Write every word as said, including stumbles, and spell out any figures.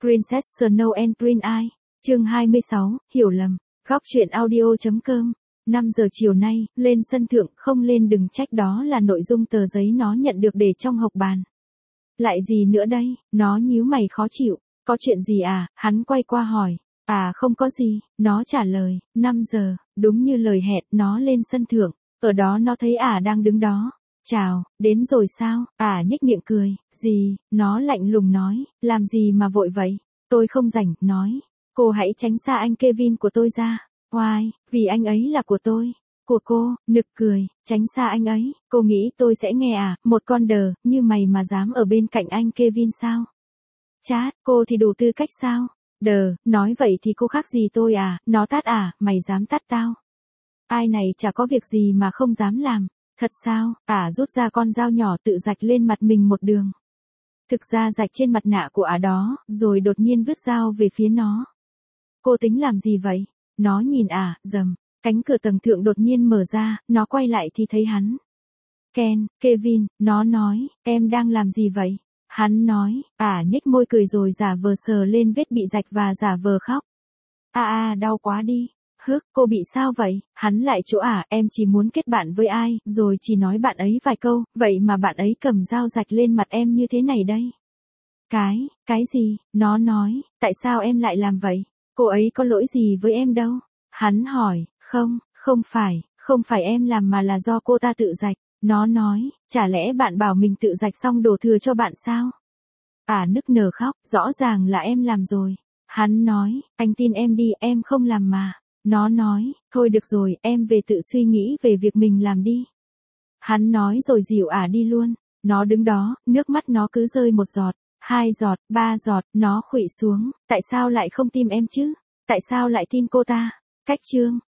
Princess Snow and Prince Eye, chương hai mươi sáu, hiểu lầm, góc truyện audio.com. năm giờ chiều nay, lên sân thượng, không lên đừng trách, đó là nội dung tờ giấy nó nhận được để trong hộc bàn. Lại gì nữa đây, nó nhíu mày khó chịu, có chuyện gì à, hắn quay qua hỏi. À không có gì, nó trả lời. Năm giờ, đúng như lời hẹn, nó lên sân thượng, ở đó nó thấy ả đang đứng đó. Chào, đến rồi sao? Ả nhếch miệng cười. Gì? Nó lạnh lùng nói. Làm gì mà vội vậy? Tôi không rảnh, nói. Cô hãy tránh xa anh Kevin của tôi ra. Why? Vì anh ấy là của tôi. Của cô, nực cười, tránh xa anh ấy. Cô nghĩ tôi sẽ nghe à, một con đờ, như mày mà dám ở bên cạnh anh Kevin sao? Chát, cô thì đủ tư cách sao? Đờ, nói vậy thì cô khác gì tôi à, nó tát à, mày dám tát tao. Ai này chả có việc gì mà không dám làm. Thật sao? Ả rút ra con dao nhỏ tự rạch lên mặt mình một đường. Thực ra rạch trên mặt nạ của ả đó, rồi đột nhiên vứt dao về phía nó. Cô tính làm gì vậy? Nó nhìn ả, rầm, cánh cửa tầng thượng đột nhiên mở ra, nó quay lại thì thấy hắn. Ken, Kevin, nó nói, em đang làm gì vậy? Hắn nói, ả nhếch môi cười rồi giả vờ sờ lên vết bị rạch và giả vờ khóc. À à, đau quá đi. Hức, cô bị sao vậy? Hắn lại chỗ ả, em chỉ muốn kết bạn với ai, rồi chỉ nói bạn ấy vài câu, vậy mà bạn ấy cầm dao rạch lên mặt em như thế này đây. Cái, cái gì? Nó nói, tại sao em lại làm vậy? Cô ấy có lỗi gì với em đâu? Hắn hỏi, không, không phải, không phải em làm mà là do cô ta tự rạch. Nó nói, chả lẽ bạn bảo mình tự rạch xong đổ thừa cho bạn sao? Ả nức nở khóc, rõ ràng là em làm rồi. Hắn nói, anh tin em đi, em không làm mà. Nó nói, thôi được rồi, em về tự suy nghĩ về việc mình làm đi. Hắn nói rồi dìu ả đi luôn. Nó đứng đó, nước mắt nó cứ rơi một giọt, hai giọt, ba giọt, nó khuỵu xuống. Tại sao lại không tin em chứ? Tại sao lại tin cô ta? Cách chương.